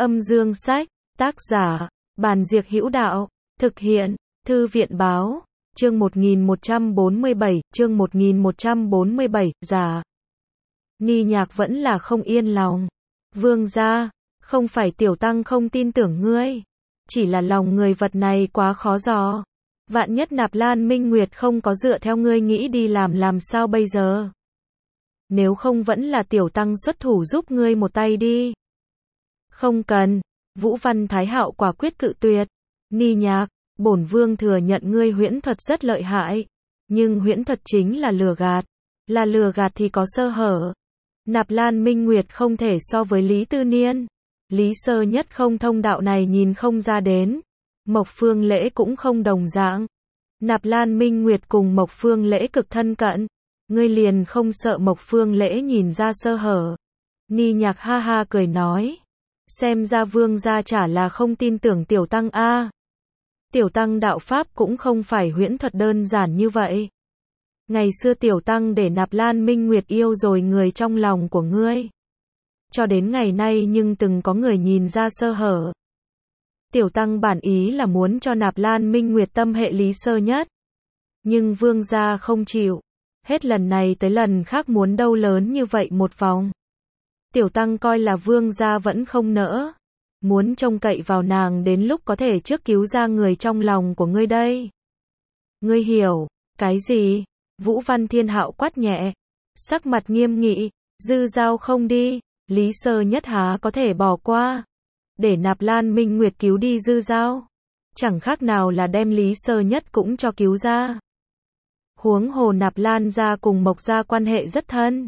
Âm dương sách, tác giả, Bàn Diệc Hữu Đạo, thực hiện, Thư viện báo, chương 1147, giả. Ni Nhạc vẫn là không yên lòng. Vương gia, không phải tiểu tăng không tin tưởng ngươi, chỉ là lòng người vật này quá khó dò. Vạn nhất Nạp Lan Minh Nguyệt không có dựa theo ngươi nghĩ đi làm sao bây giờ? Nếu không vẫn là tiểu tăng xuất thủ giúp ngươi một tay đi. Không cần, Vũ Văn Thái Hạo quả quyết cự tuyệt. Ni Nhạc, bổn vương thừa nhận ngươi huyễn thuật rất lợi hại, nhưng huyễn thuật chính là lừa gạt thì có sơ hở. Nạp Lan Minh Nguyệt không thể so với Lý Tư Niên, Lý Sơ Nhất không thông đạo này nhìn không ra đến. Mộc Phương Lễ cũng không đồng dạng. Nạp Lan Minh Nguyệt cùng Mộc Phương Lễ cực thân cận, ngươi liền không sợ Mộc Phương Lễ nhìn ra sơ hở? Ni Nhạc ha ha cười nói, xem ra vương gia chả là không tin tưởng tiểu tăng a. Tiểu tăng đạo pháp cũng không phải huyễn thuật đơn giản như vậy. Ngày xưa tiểu tăng để Nạp Lan Minh Nguyệt yêu rồi người trong lòng của ngươi. Cho đến ngày nay nhưng từng có người nhìn ra sơ hở. Tiểu tăng bản ý là muốn cho Nạp Lan Minh Nguyệt tâm hệ Lý Sơ Nhất. Nhưng vương gia không chịu. Hết lần này tới lần khác muốn đâu lớn như vậy một vòng. Tiểu tăng coi là vương gia vẫn không nỡ. Muốn trông cậy vào nàng đến lúc có thể trước cứu ra người trong lòng của ngươi đây. Ngươi hiểu, cái gì? Vũ Văn Thiên Hạo quát nhẹ. Sắc mặt nghiêm nghị, Dư Giao không đi, Lý Sơ Nhất há có thể bỏ qua. Để Nạp Lan Minh Nguyệt cứu đi Dư Giao. Chẳng khác nào là đem Lý Sơ Nhất cũng cho cứu ra. Huống hồ Nạp Lan gia cùng Mộc gia quan hệ rất thân.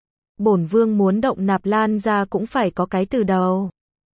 Bổn vương muốn động Nạp Lan gia cũng phải có cái từ đầu.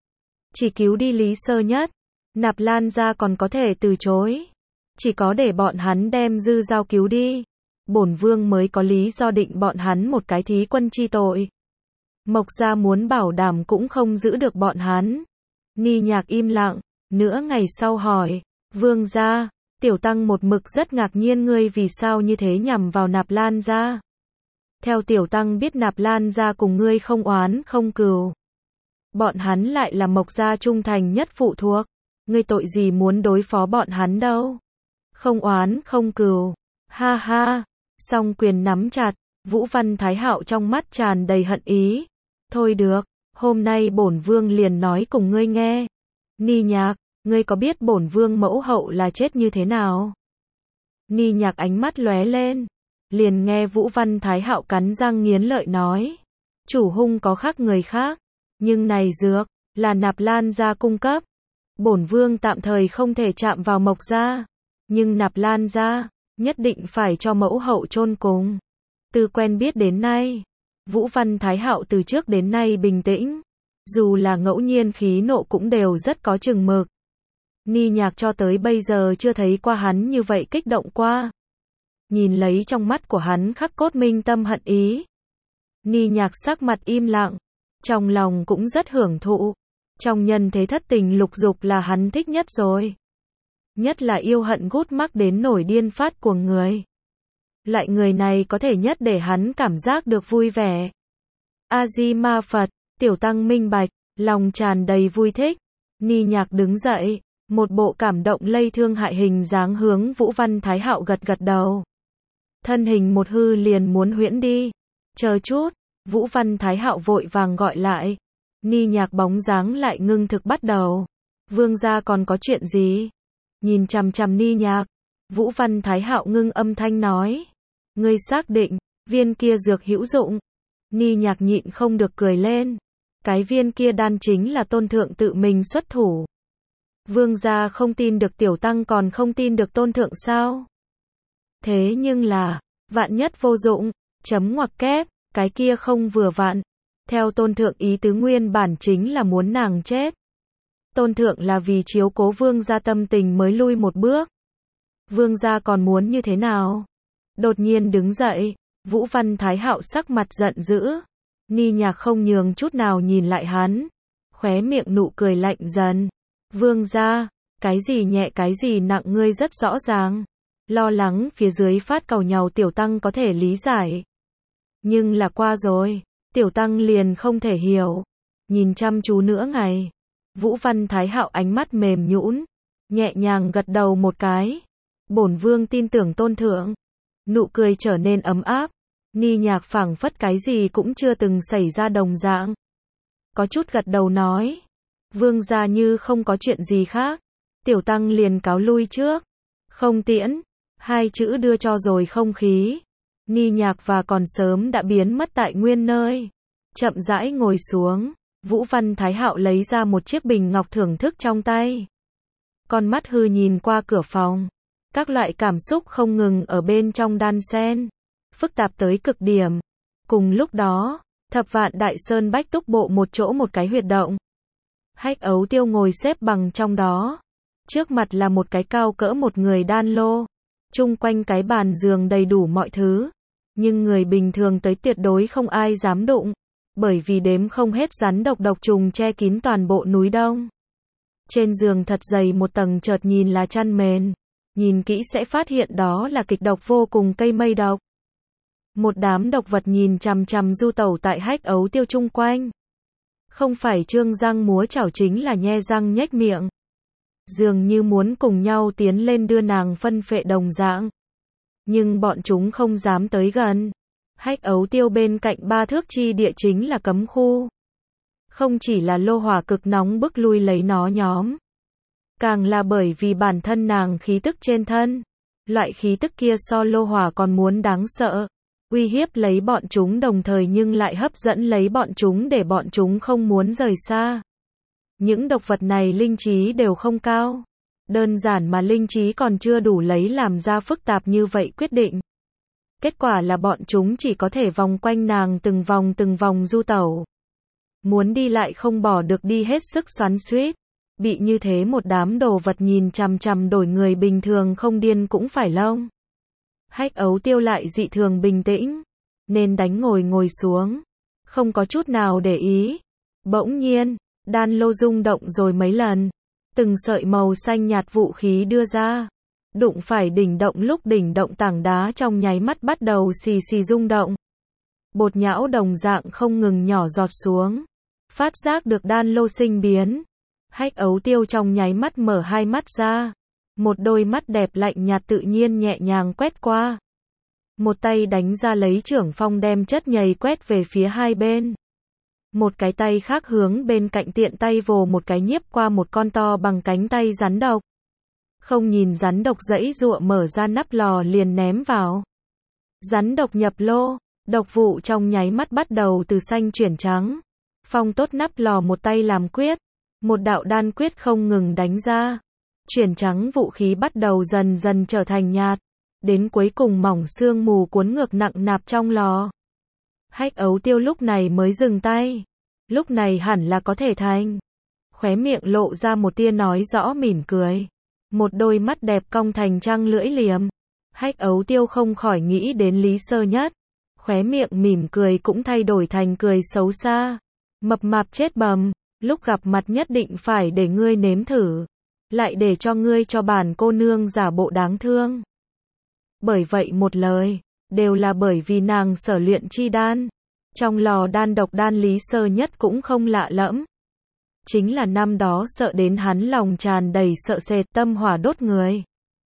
Chỉ cứu đi Lý Sơ Nhất, Nạp Lan gia còn có thể từ chối. Chỉ có để bọn hắn đem Dư Giao cứu đi, bổn vương mới có lý do định bọn hắn một cái thí quân chi tội. Mộc gia muốn bảo đảm cũng không giữ được bọn hắn. Ni Nhạc im lặng, nửa ngày sau hỏi, vương gia, tiểu tăng một mực rất ngạc nhiên ngươi vì sao như thế nhằm vào Nạp Lan gia. Theo tiểu tăng biết Nạp Lan gia cùng ngươi không oán không cừu. Bọn hắn lại là Mộc gia trung thành nhất phụ thuộc. Ngươi tội gì muốn đối phó bọn hắn đâu? Không oán không cừu. Ha ha. Song quyền nắm chặt, Vũ Văn Thái Hạo trong mắt tràn đầy hận ý. Thôi được, hôm nay bổn vương liền nói cùng ngươi nghe. Ni Nhạc, ngươi có biết bổn vương mẫu hậu là chết như thế nào? Ni Nhạc ánh mắt lóe lên, liền nghe Vũ Văn Thái Hạo cắn răng nghiến lợi nói. Chủ hung có khác người khác, nhưng này dược, là Nạp Lan gia cung cấp. Bổn vương tạm thời không thể chạm vào Mộc gia, nhưng Nạp Lan gia, nhất định phải cho mẫu hậu chôn cùng. Từ quen biết đến nay, Vũ Văn Thái Hạo từ trước đến nay bình tĩnh, dù là ngẫu nhiên khí nộ cũng đều rất có chừng mực. Ni Nhạc cho tới bây giờ chưa thấy qua hắn như vậy kích động qua. Nhìn lấy trong mắt của hắn khắc cốt minh tâm hận ý. Ni Nhạc sắc mặt im lặng, trong lòng cũng rất hưởng thụ. Trong nhân thế thất tình lục dục là hắn thích nhất rồi. Nhất là yêu hận gút mắc đến nổi điên phát của người. Loại người này có thể nhất để hắn cảm giác được vui vẻ. A-di-ma Phật, tiểu tăng minh bạch, lòng tràn đầy vui thích. Ni Nhạc đứng dậy, một bộ cảm động lây thương hại hình dáng hướng Vũ Văn Thái Hạo gật gật đầu. Thân hình một hư liền muốn huyễn đi. Chờ chút, Vũ Văn Thái Hạo vội vàng gọi lại. Ni Nhạc bóng dáng lại ngưng thực bắt đầu. Vương gia còn có chuyện gì? Nhìn chằm chằm Ni Nhạc, Vũ Văn Thái Hạo ngưng âm thanh nói. Ngươi xác định, viên kia dược hữu dụng. Ni Nhạc nhịn không được cười lên. Cái viên kia đan chính là tôn thượng tự mình xuất thủ. Vương gia không tin được tiểu tăng còn không tin được tôn thượng sao? Thế nhưng là, vạn nhất vô dụng, chấm ngoặc kép, cái kia không vừa vặn. Theo tôn thượng ý tứ nguyên bản chính là muốn nàng chết. Tôn thượng là vì chiếu cố vương gia tâm tình mới lui một bước. Vương gia còn muốn như thế nào? Đột nhiên đứng dậy, Vũ Văn Thái Hạo sắc mặt giận dữ. Ni Nhạc không nhường chút nào nhìn lại hắn. Khóe miệng nụ cười lạnh dần. Vương gia, cái gì nhẹ cái gì nặng ngươi rất rõ ràng. Lo lắng phía dưới phát cầu nhàu tiểu tăng có thể lý giải. Nhưng là qua rồi, tiểu tăng liền không thể hiểu. Nhìn chăm chú nữa ngày. Vũ Văn Thái Hạo ánh mắt mềm nhũn, nhẹ nhàng gật đầu một cái. Bổn vương tin tưởng tôn thượng. Nụ cười trở nên ấm áp. Ni Nhạc phảng phất cái gì cũng chưa từng xảy ra đồng dạng. Có chút gật đầu nói. Vương gia như không có chuyện gì khác. Tiểu tăng liền cáo lui trước. Không tiễn. Hai chữ đưa cho rồi không khí. Ni Nhạc và còn sớm đã biến mất tại nguyên nơi. Chậm rãi ngồi xuống. Vũ Văn Thái Hạo lấy ra một chiếc bình ngọc thưởng thức trong tay. Con mắt hư nhìn qua cửa phòng. Các loại cảm xúc không ngừng ở bên trong đan xen. Phức tạp tới cực điểm. Cùng lúc đó, Thập Vạn Đại Sơn Bách Túc Bộ một chỗ một cái huyệt động. Hách Ấu Tiêu ngồi xếp bằng trong đó. Trước mặt là một cái cao cỡ một người đan lô. Chung quanh cái bàn giường đầy đủ mọi thứ. Nhưng người bình thường tới tuyệt đối không ai dám đụng. Bởi vì đếm không hết rắn độc độc trùng che kín toàn bộ núi đông. Trên giường thật dày một tầng, chợt nhìn là chăn mền. Nhìn kỹ sẽ phát hiện đó là kịch độc vô cùng cây mây độc. Một đám độc vật nhìn chằm chằm du tẩu tại Hách Ấu Tiêu chung quanh. Không phải trương răng múa chảo chính là nhe răng nhếch miệng. Dường như muốn cùng nhau tiến lên đưa nàng phân phệ đồng dạng. Nhưng bọn chúng không dám tới gần. Hách Ấu Tiêu bên cạnh 3 thước chi địa chính là cấm khu. Không chỉ là lô hỏa cực nóng bức lui lấy nó nhóm. Càng là bởi vì bản thân nàng khí tức trên thân. Loại khí tức kia so lô hỏa còn muốn đáng sợ. Uy hiếp lấy bọn chúng đồng thời nhưng lại hấp dẫn lấy bọn chúng để bọn chúng không muốn rời xa. Những độc vật này linh trí đều không cao. Đơn giản mà linh trí còn chưa đủ lấy làm ra phức tạp như vậy quyết định. Kết quả là bọn chúng chỉ có thể vòng quanh nàng từng vòng du tẩu. Muốn đi lại không bỏ được, đi hết sức xoắn xuýt. Bị như thế một đám đồ vật nhìn chằm chằm, đổi người bình thường không điên cũng phải lông. Hách Ấu Tiêu lại dị thường bình tĩnh, nên đánh ngồi xuống, không có chút nào để ý. Bỗng nhiên, đan lô rung động rồi mấy lần, từng sợi màu xanh nhạt vũ khí đưa ra, đụng phải đỉnh động, lúc đỉnh động tảng đá trong nháy mắt bắt đầu xì xì rung động. Bột nhão đồng dạng không ngừng nhỏ giọt xuống, phát giác được đan lô sinh biến. Hách Ấu Tiêu trong nháy mắt mở hai mắt ra. Một đôi mắt đẹp lạnh nhạt tự nhiên nhẹ nhàng quét qua. Một tay đánh ra lấy chưởng phong đem chất nhầy quét về phía hai bên. Một cái tay khác hướng bên cạnh tiện tay vồ một cái nhiếp qua một con to bằng cánh tay rắn độc. Không nhìn rắn độc giãy giụa mở ra nắp lò liền ném vào. Rắn độc nhập lô, độc vụ trong nháy mắt bắt đầu từ xanh chuyển trắng. Phong tốt nắp lò một tay làm quyết. Một đạo đan quyết không ngừng đánh ra. Chuyển trắng vũ khí bắt đầu dần dần trở thành nhạt. Đến cuối cùng mỏng sương mù cuốn ngược nặng nạp trong lò. Hách Ấu Tiêu lúc này mới dừng tay. Lúc này hẳn là có thể thành. Khóe miệng lộ ra một tia nói rõ mỉm cười. Một đôi mắt đẹp cong thành trăng lưỡi liềm. Hách Ấu Tiêu không khỏi nghĩ đến Lý Sơ Nhất. Khóe miệng mỉm cười cũng thay đổi thành cười xấu xa. Mập mạp chết bầm. Lúc gặp mặt nhất định phải để ngươi nếm thử. Lại để cho ngươi cho bản cô nương giả bộ đáng thương. Bởi vậy một lời, đều là bởi vì nàng sở luyện chi đan. Trong lò đan độc đan Lý Sơ Nhất cũng không lạ lẫm. Chính là năm đó sợ đến hắn lòng tràn đầy sợ sệt, tâm hỏa đốt người.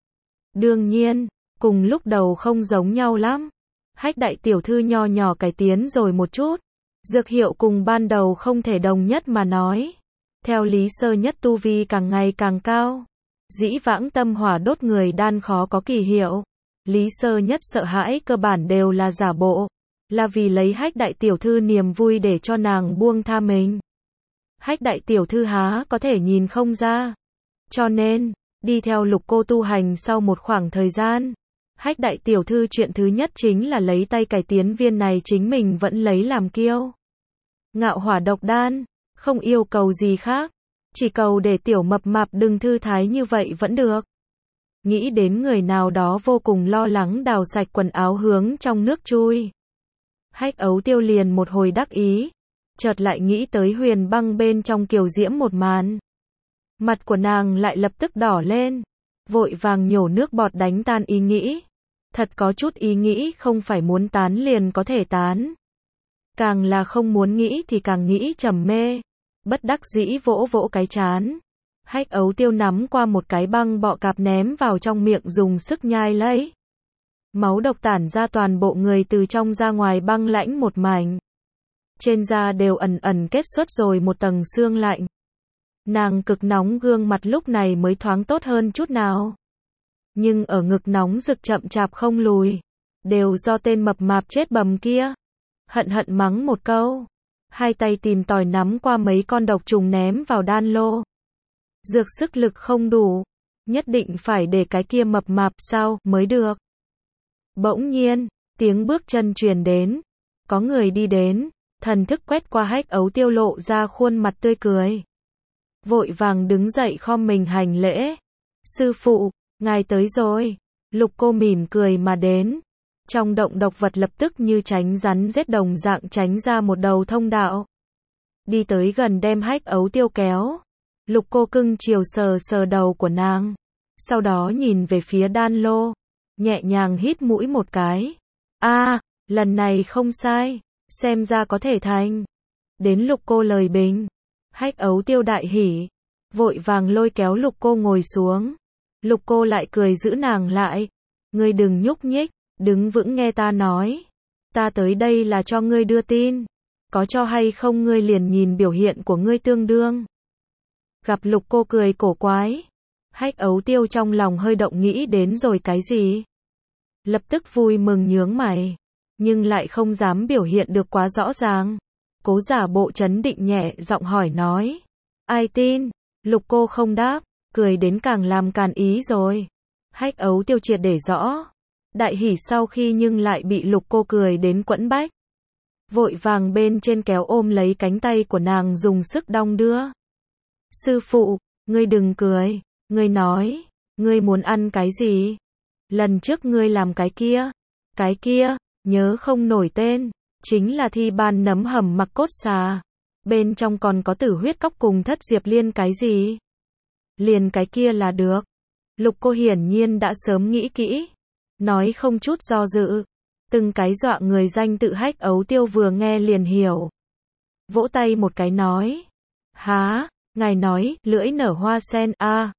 Đương nhiên, cùng lúc đầu không giống nhau lắm. Hách đại tiểu thư nho nhỏ cải tiến rồi một chút. Dược hiệu cùng ban đầu không thể đồng nhất mà nói. Theo Lý Sơ Nhất tu vi càng ngày càng cao. Dĩ vãng tâm hỏa đốt người đan khó có kỳ hiệu. Lý Sơ Nhất sợ hãi cơ bản đều là giả bộ. Là vì lấy Hách đại tiểu thư niềm vui để cho nàng buông tha mình. Hách đại tiểu thư há có thể nhìn không ra. Cho nên, đi theo Lục cô tu hành sau một khoảng thời gian. Hách đại tiểu thư chuyện thứ nhất chính là lấy tay cải tiến viên này chính mình vẫn lấy làm kiêu. Ngạo hỏa độc đan, không yêu cầu gì khác. Chỉ cầu để tiểu mập mạp đừng thư thái như vậy vẫn được. Nghĩ đến người nào đó vô cùng lo lắng đào sạch quần áo hướng trong nước chui. Hách Ấu Tiêu liền một hồi đắc ý. Chợt lại nghĩ tới Huyền Băng bên trong kiều diễm một màn. Mặt của nàng lại lập tức đỏ lên. Vội vàng nhổ nước bọt đánh tan ý nghĩ. Thật có chút ý nghĩ không phải muốn tán liền có thể tán. Càng là không muốn nghĩ thì càng nghĩ trầm mê. bất đắc dĩ vỗ vỗ cái trán. Hách Ấu Tiêu nắm qua một cái băng bọ cạp ném vào trong miệng dùng sức nhai lấy. Máu độc tản ra toàn bộ người từ trong ra ngoài băng lãnh một mảnh. Trên da đều ẩn ẩn kết xuất rồi một tầng xương lạnh. Nàng cực nóng gương mặt lúc này mới thoáng tốt hơn chút nào. Nhưng ở ngực nóng rực chậm chạp không lùi. Đều do tên mập mạp chết bầm kia. Hận hận mắng một câu. Hai tay tìm tòi nắm qua mấy con độc trùng ném vào đan lô. Dược sức lực không đủ. Nhất định phải để cái kia mập mạp sau mới được. Bỗng nhiên, tiếng bước chân truyền đến. Có người đi đến. Thần thức quét qua Hách Ấu Tiêu lộ ra khuôn mặt tươi cười. Vội vàng đứng dậy khom mình hành lễ. Sư phụ, ngài tới rồi. Lục Cô mỉm cười mà đến. Trong động độc vật lập tức như tránh rắn rết đồng dạng tránh ra một đầu thông đạo. Đi tới gần đem Hách Ấu Tiêu kéo. Lục Cô cưng chiều sờ sờ đầu của nàng. Sau đó nhìn về phía đan lô. Nhẹ nhàng hít mũi một cái. Lần này không sai. Xem ra có thể thành. Đến Lục Cô lời bình. Hách Ấu Tiêu đại hỉ. Vội vàng lôi kéo Lục Cô ngồi xuống. Lục Cô lại cười giữ nàng lại. Ngươi đừng nhúc nhích. Đứng vững nghe ta nói. Ta tới đây là cho ngươi đưa tin. Có cho hay không ngươi liền nhìn biểu hiện của ngươi tương đương. Gặp Lục Cô cười cổ quái. Hách Ấu Tiêu trong lòng hơi động nghĩ đến rồi cái gì. Lập tức vui mừng nhướng mày. Nhưng lại không dám biểu hiện được quá rõ ràng. Cố giả bộ trấn định nhẹ giọng hỏi nói. Ai tin? Lục Cô không đáp. Cười đến càng làm càn ý rồi. Hách Ấu Tiêu triệt để rõ. Đại hỉ sau khi nhưng lại bị Lục Cô cười đến quẫn bách. Vội vàng bên trên kéo ôm lấy cánh tay của nàng dùng sức đong đưa. Sư phụ, ngươi đừng cười. Ngươi nói, ngươi muốn ăn cái gì? Lần trước ngươi làm cái kia, nhớ không nổi tên. Chính là thi ban nấm hầm mặc cốt xà. Bên trong còn có tử huyết cóc cùng thất diệp liên cái gì? Liền cái kia là được. Lục Cô hiển nhiên đã sớm nghĩ kỹ. Nói không chút do dự. Từng cái dọa người danh tự Hách Ấu Tiêu vừa nghe liền hiểu. Vỗ tay một cái nói. Há, ngài nói, lưỡi nở hoa sen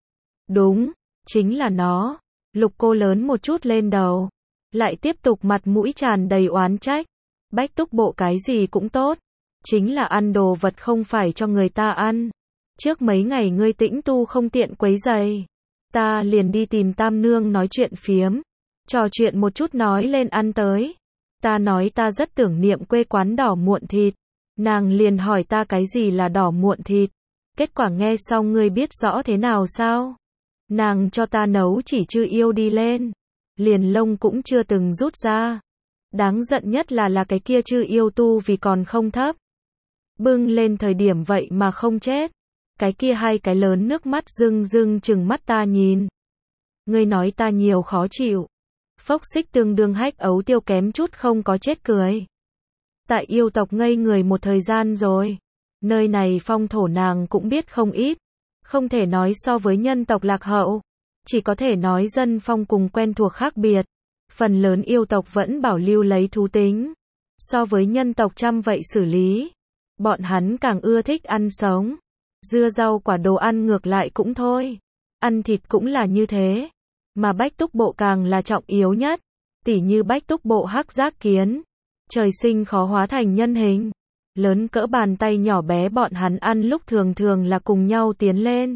đúng, chính là nó. Lục Cô lớn một chút lên đầu. Lại tiếp tục mặt mũi tràn đầy oán trách. Bách Túc Bộ cái gì cũng tốt. Chính là ăn đồ vật không phải cho người ta ăn. Trước mấy ngày ngươi tĩnh tu không tiện quấy rầy. Ta liền đi tìm Tam Nương nói chuyện phiếm. Trò chuyện một chút nói lên ăn tới. Ta nói ta rất tưởng niệm quê quán đỏ muộn thịt. Nàng liền hỏi ta cái gì là đỏ muộn thịt. Kết quả nghe xong ngươi biết rõ thế nào sao? Nàng cho ta nấu chỉ chưa yêu đi lên. Liền lông cũng chưa từng rút ra. Đáng giận nhất là cái kia chưa yêu tu vì còn không thấp. Bưng lên thời điểm vậy mà không chết. Cái kia hai cái lớn nước mắt rưng rưng chừng mắt ta nhìn. Ngươi nói ta nhiều khó chịu. Phốc xích tương đương Hách Ấu Tiêu kém chút không có chết cười. Tại yêu tộc ngây người một thời gian rồi. Nơi này phong thổ nàng cũng biết không ít. Không thể nói so với nhân tộc lạc hậu. Chỉ có thể nói dân phong cùng quen thuộc khác biệt. Phần lớn yêu tộc vẫn bảo lưu lấy thú tính. So với nhân tộc chăm vậy xử lý. Bọn hắn càng ưa thích ăn sống. Dưa rau quả đồ ăn ngược lại cũng thôi. Ăn thịt cũng là như thế. Mà Bách Túc Bộ càng là trọng yếu nhất. Tỉ như Bách Túc Bộ hắc giác kiến. Trời sinh khó hóa thành nhân hình. Lớn cỡ bàn tay nhỏ bé bọn hắn ăn lúc thường thường là cùng nhau tiến lên.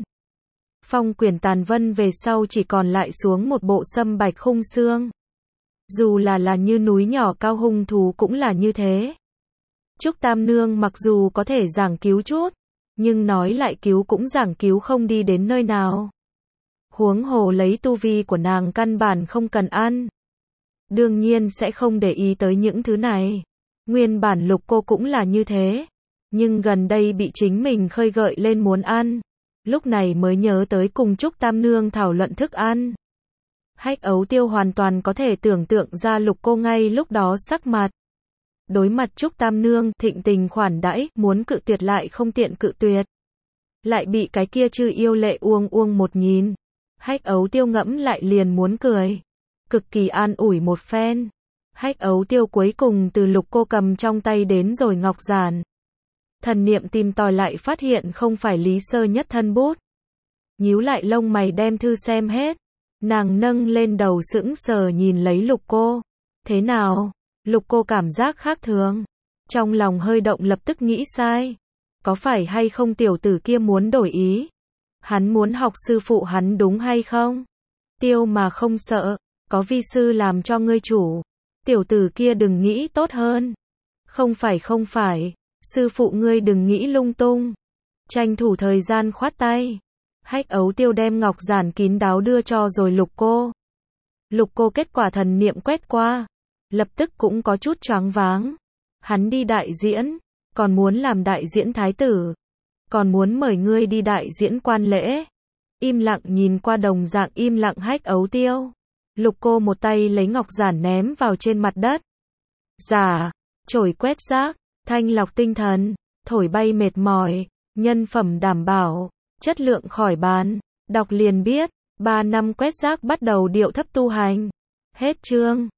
Phong Quyển tàn vân về sau chỉ còn lại xuống một bộ sâm bạch khung xương. Dù là như núi nhỏ cao hung thú cũng là như thế. Trúc Tam Nương mặc dù có thể giảng cứu chút. Nhưng nói lại cứu cũng giảng cứu không đi đến nơi nào. Huống hồ lấy tu vi của nàng căn bản không cần ăn. Đương nhiên sẽ không để ý tới những thứ này. Nguyên bản Lục Cô cũng là như thế. Nhưng gần đây bị chính mình khơi gợi lên muốn ăn. Lúc này mới nhớ tới cùng Trúc Tam Nương thảo luận thức ăn. Hách Ấu Tiêu hoàn toàn có thể tưởng tượng ra Lục Cô ngay lúc đó sắc mặt. Đối mặt Trúc Tam Nương, thịnh tình khoản đãi, muốn cự tuyệt lại không tiện cự tuyệt. Lại bị cái kia chư yêu lệ uông một nhìn. Hách Ấu Tiêu ngẫm lại liền muốn cười. Cực kỳ an ủi một phen. Hách Ấu Tiêu cuối cùng từ Lục Cô cầm trong tay đến rồi ngọc giản. Thần niệm tìm tòi lại phát hiện không phải Lý Sơ Nhất thân bút. Nhíu lại lông mày đem thư xem hết. Nàng nâng lên đầu sững sờ nhìn lấy Lục Cô. Thế nào? Lục Cô cảm giác khác thường. Trong lòng hơi động lập tức nghĩ sai. Có phải hay không tiểu tử kia muốn đổi ý? Hắn muốn học sư phụ hắn đúng hay không? Tiêu mà không sợ, có vi sư làm cho ngươi chủ. Tiểu tử kia đừng nghĩ tốt hơn. Không phải, sư phụ ngươi đừng nghĩ lung tung. Tranh thủ thời gian khoát tay. Hách Ấu Tiêu đem ngọc giản kín đáo đưa cho rồi Lục Cô. Lục Cô kết quả thần niệm quét qua, lập tức cũng có chút choáng váng. Hắn đi đại diễn, còn muốn làm đại diễn thái tử, còn muốn mời ngươi đi đại diễn quan lễ. Im lặng nhìn qua đồng dạng im lặng Hách Ấu Tiêu. Lục Cô một tay lấy ngọc giản ném vào trên mặt đất. Giả, chổi quét rác, thanh lọc tinh thần, thổi bay mệt mỏi, nhân phẩm đảm bảo, chất lượng khỏi bàn. Đọc liền biết, 3 năm quét rác bắt đầu điệu thấp tu hành. Hết chương.